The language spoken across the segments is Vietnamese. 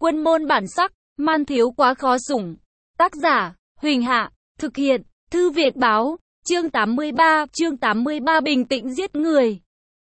Quân môn bản sắc, man thiếu quá khó sủng. Tác giả, Huỳnh Hạ, thực hiện, Thư Việt Báo, chương 83 bình tĩnh giết người.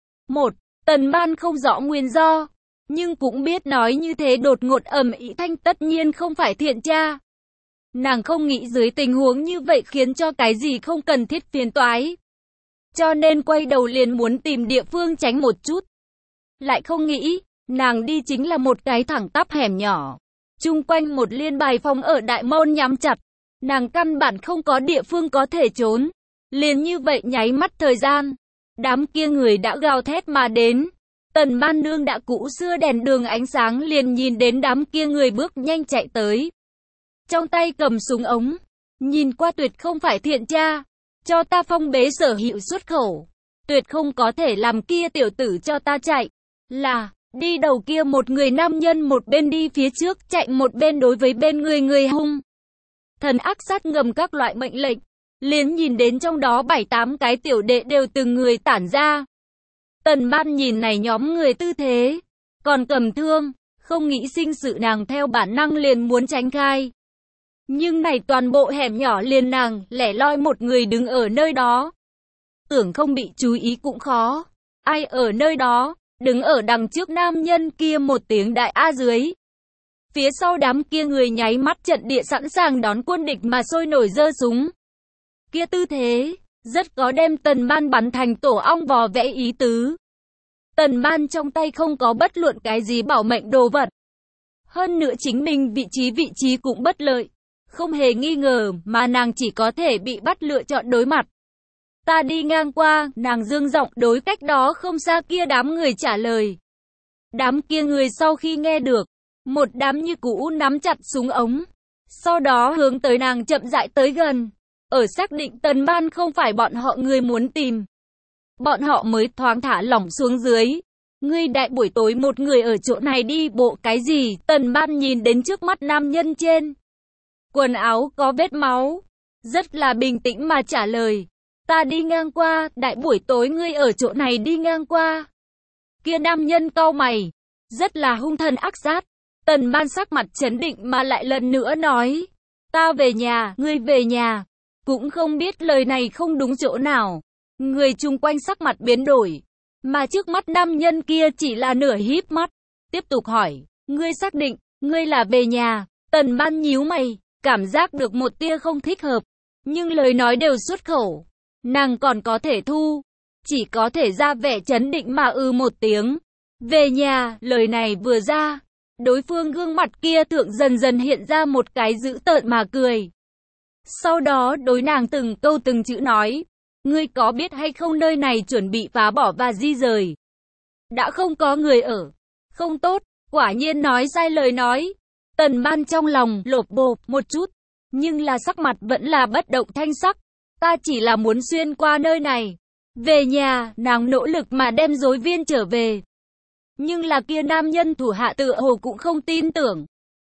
1. Tần Ban không rõ nguyên do, nhưng cũng biết nói như thế đột ngột ầm ĩ Thanh tất nhiên không phải thiện tra. Nàng không nghĩ dưới tình huống như vậy khiến cho cái gì không cần thiết phiền toái. Cho nên quay đầu liền muốn tìm địa phương tránh một chút. Lại không nghĩ, nàng đi chính là một cái thẳng tắp hẻm nhỏ. Chung quanh một liên bài phòng ở đại môn nhắm chặt. Nàng căn bản không có địa phương có thể trốn. Liền như vậy nháy mắt thời gian. Đám kia người đã gào thét mà đến. Tần Ban Nương đã cũ xưa đèn đường ánh sáng liền nhìn đến đám kia người bước nhanh chạy tới. Trong tay cầm súng ống. Nhìn qua tuyệt không phải thiện tra. Cho ta phong bế sở hữu xuất khẩu. Tuyệt không có thể làm kia tiểu tử cho ta chạy. Là, đi đầu kia một người nam nhân một bên đi phía trước chạy một bên đối với bên người hung. Thần ác sát ngầm các loại mệnh lệnh. Liền nhìn đến trong đó 7-8 cái tiểu đệ đều từng người tản ra. Tần Ban nhìn này nhóm người tư thế. Còn cầm thương, không nghĩ sinh sự nàng theo bản năng liền muốn tránh khai. Nhưng này toàn bộ hẻm nhỏ liền nàng lẻ loi một người đứng ở nơi đó. Tưởng không bị chú ý cũng khó. Ai ở nơi đó, đứng ở đằng trước nam nhân kia một tiếng đại a dưới. Phía sau đám kia người nháy mắt trận địa sẵn sàng đón quân địch mà sôi nổi giơ súng. Kia tư thế, rất có đem Tần Ban bắn thành tổ ong vò vẽ ý tứ. Tần Ban trong tay không có bất luận cái gì bảo mệnh đồ vật. Hơn nữa chính mình vị trí cũng bất lợi. Không hề nghi ngờ mà nàng chỉ có thể bị bắt lựa chọn đối mặt. Ta đi ngang qua, nàng dương giọng đối cách đó không xa kia đám người trả lời. Đám kia người sau khi nghe được, một đám như cũ nắm chặt súng ống. Sau đó hướng tới nàng chậm rãi tới gần. Ở xác định Tần Ban không phải bọn họ người muốn tìm. Bọn họ mới thoáng thả lỏng xuống dưới. Ngươi đại buổi tối một người ở chỗ này đi bộ cái gì? Tần Ban nhìn đến trước mắt nam nhân trên. Quần áo có vết máu. Rất là bình tĩnh mà trả lời. Ta đi ngang qua, đại buổi tối ngươi ở chỗ này đi ngang qua. Kia nam nhân cau mày. Rất là hung thần ác sát. Tần Ban sắc mặt trấn định mà lại lần nữa nói. Ta về nhà, ngươi về nhà. Cũng không biết lời này không đúng chỗ nào. Người chung quanh sắc mặt biến đổi. Mà trước mắt nam nhân kia chỉ là nửa híp mắt. Tiếp tục hỏi. Ngươi xác định, ngươi là về nhà. Tần Ban nhíu mày. Cảm giác được một tia không thích hợp. Nhưng lời nói đều xuất khẩu. Nàng còn có thể thu. Chỉ có thể ra vẻ trấn định mà một tiếng. Về nhà, lời này vừa ra. Đối phương gương mặt kia thượng dần dần hiện ra một cái dữ tợn mà cười. Sau đó đối nàng từng câu từng chữ nói. Ngươi có biết hay không nơi này chuẩn bị phá bỏ và di rời. Đã không có người ở. Không tốt, quả nhiên nói sai lời nói. Tần Ban trong lòng lột bột một chút. Nhưng là sắc mặt vẫn là bất động thanh sắc. Ta chỉ là muốn xuyên qua nơi này. Về nhà, nàng nỗ lực mà đem rối viên trở về. Nhưng là kia nam nhân thủ hạ tựa hồ cũng không tin tưởng.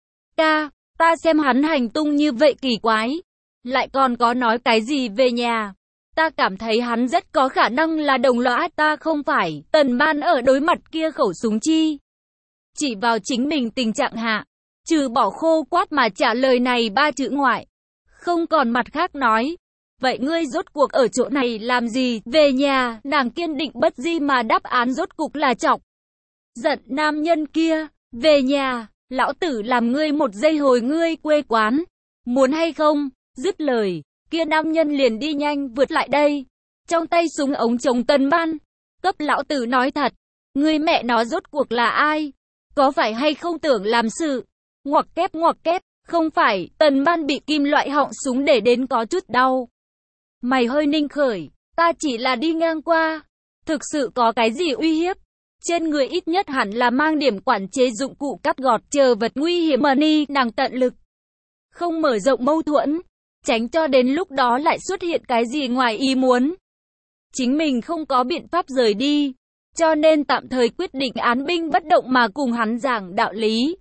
Ca, ta xem hắn hành tung như vậy kỳ quái. Lại còn có nói cái gì về nhà. Ta cảm thấy hắn rất có khả năng là đồng lõa ta không phải. Tần Ban ở đối mặt kia khẩu súng chi. Chỉ vào chính mình tình trạng hạ. Trừ bỏ khô quát mà trả lời này 3 chữ ngoại. Không còn mặt khác nói. Vậy ngươi rốt cuộc ở chỗ này làm gì? Về nhà, nàng kiên định bất di mà đáp án rốt cục là chọc. Giận nam nhân kia, về nhà, lão tử làm ngươi một giây hồi ngươi quê quán. Muốn hay không? Dứt lời, kia nam nhân liền đi nhanh vượt lại đây. Trong tay súng ống chống Tần Ban. Cấp lão tử nói thật. Ngươi mẹ nó rốt cuộc là ai? Có phải hay không tưởng làm sự? Ngoặc kép, không phải. Tần Ban bị kim loại họng súng để đến có chút đau. Mày hơi ninh khởi, ta chỉ là đi ngang qua. Thực sự có cái gì uy hiếp? Trên người ít nhất hẳn là mang điểm quản chế dụng cụ cắt gọt chờ vật nguy hiểm mà ni nàng tận lực. Không mở rộng mâu thuẫn, tránh cho đến lúc đó lại xuất hiện cái gì ngoài ý muốn. Chính mình không có biện pháp rời đi, cho nên tạm thời quyết định án binh bất động mà cùng hắn giảng đạo lý.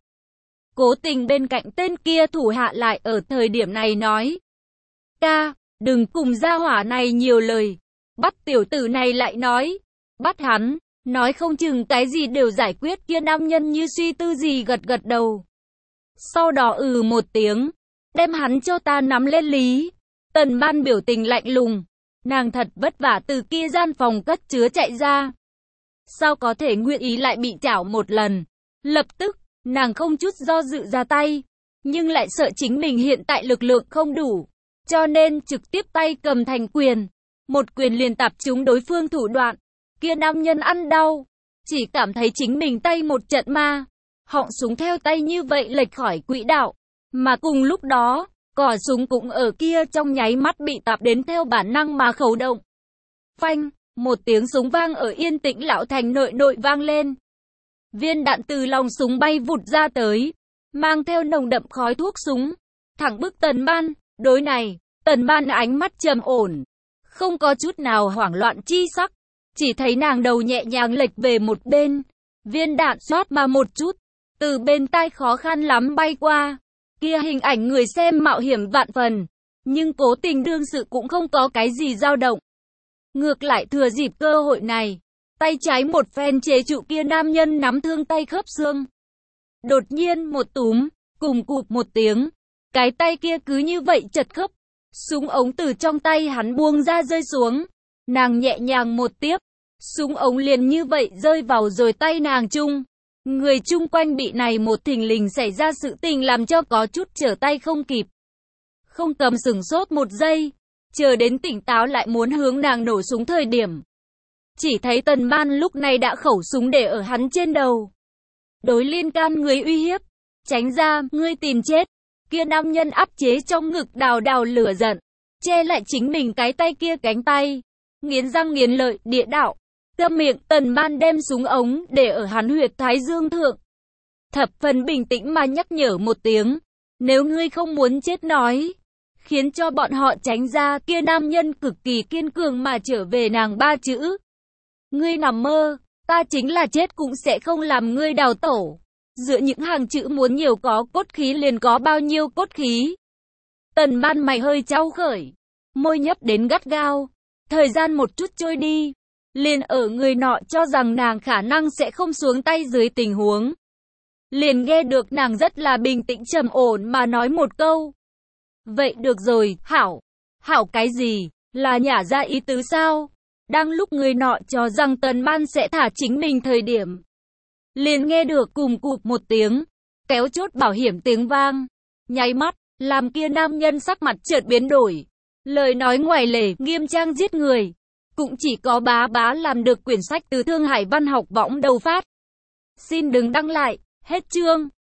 Cố tình bên cạnh tên kia thủ hạ lại ở thời điểm này nói. Ca, đừng cùng gia hỏa này nhiều lời. Bắt tiểu tử này lại nói. Bắt hắn, nói không chừng cái gì đều giải quyết. Kia nam nhân như suy tư gì gật gật đầu. Sau đó một tiếng, đem hắn cho ta nắm lên lý. Tần Ban biểu tình lạnh lùng, nàng thật vất vả từ kia gian phòng cất chứa chạy ra. Sao có thể nguyện ý lại bị chảo một lần? Lập tức, nàng không chút do dự ra tay, nhưng lại sợ chính mình hiện tại lực lượng không đủ, cho nên trực tiếp tay cầm thành quyền. Một quyền liền tạp trúng đối phương thủ đoạn. Kia nam nhân ăn đau, chỉ cảm thấy chính mình tay một trận ma, họng súng theo tay như vậy lệch khỏi quỹ đạo, mà cùng lúc đó, cò súng cũng ở kia trong nháy mắt bị tạp đến theo bản năng mà khấu động. Phanh, một tiếng súng vang ở yên tĩnh lão thành nội vang lên. Viên đạn từ lòng súng bay vụt ra tới, mang theo nồng đậm khói thuốc súng, thẳng bức Tần Ban. Đối này, Tần Ban ánh mắt trầm ổn, không có chút nào hoảng loạn chi sắc, chỉ thấy nàng đầu nhẹ nhàng lệch về một bên, viên đạn xoát mà một chút, từ bên tai khó khăn lắm bay qua. Kia hình ảnh người xem mạo hiểm vạn phần, nhưng cố tình đương sự cũng không có cái gì dao động. Ngược lại thừa dịp cơ hội này, tay trái một phen chế trụ kia nam nhân nắm thương tay khớp xương. Đột nhiên một túm, cùng cụp một tiếng, cái tay kia cứ như vậy chật khớp, súng ống từ trong tay hắn buông ra rơi xuống. Nàng nhẹ nhàng một tiếp, súng ống liền như vậy rơi vào rồi tay nàng chung. Người chung quanh bị này một thình lình xảy ra sự tình làm cho có chút trở tay không kịp. Không cầm sửng sốt một giây, chờ đến tỉnh táo lại muốn hướng nàng nổ súng thời điểm. Chỉ thấy Tần Ban lúc này đã khẩu súng để ở hắn trên đầu. Đối liên can người uy hiếp, tránh ra, ngươi tìm chết. Kia nam nhân áp chế trong ngực đào đào lửa giận, che lại chính mình cái tay kia cánh tay, nghiến răng nghiến lợi, địa đạo. Câm miệng, Tần Ban đem súng ống để ở hắn huyệt thái dương thượng. Thập phần bình tĩnh mà nhắc nhở một tiếng, nếu ngươi không muốn chết nói, khiến cho bọn họ tránh ra. Kia nam nhân cực kỳ kiên cường mà trở về nàng ba chữ. Ngươi nằm mơ, ta chính là chết cũng sẽ không làm ngươi đào tổ. Dựa những hàng chữ muốn nhiều có cốt khí liền có bao nhiêu cốt khí. Tần Ban mày hơi trao khởi, môi nhấp đến gắt gao. Thời gian một chút trôi đi, liền ở người nọ cho rằng nàng khả năng sẽ không xuống tay dưới tình huống, liền nghe được nàng rất là bình tĩnh trầm ổn mà nói một câu. Vậy được rồi, hảo. Hảo cái gì? Là nhả ra ý tứ sao? Đang lúc người nọ cho rằng Tần Ban sẽ thả chính mình thời điểm, liền nghe được cùng cụp một tiếng, kéo chốt bảo hiểm tiếng vang. Nháy mắt, làm kia nam nhân sắc mặt chợt biến đổi. Lời nói ngoài lề, nghiêm trang giết người. Cũng chỉ có bá bá làm được. Quyển sách từ Thương Hải Văn học võng đầu phát. Xin đừng đăng lại, hết chương.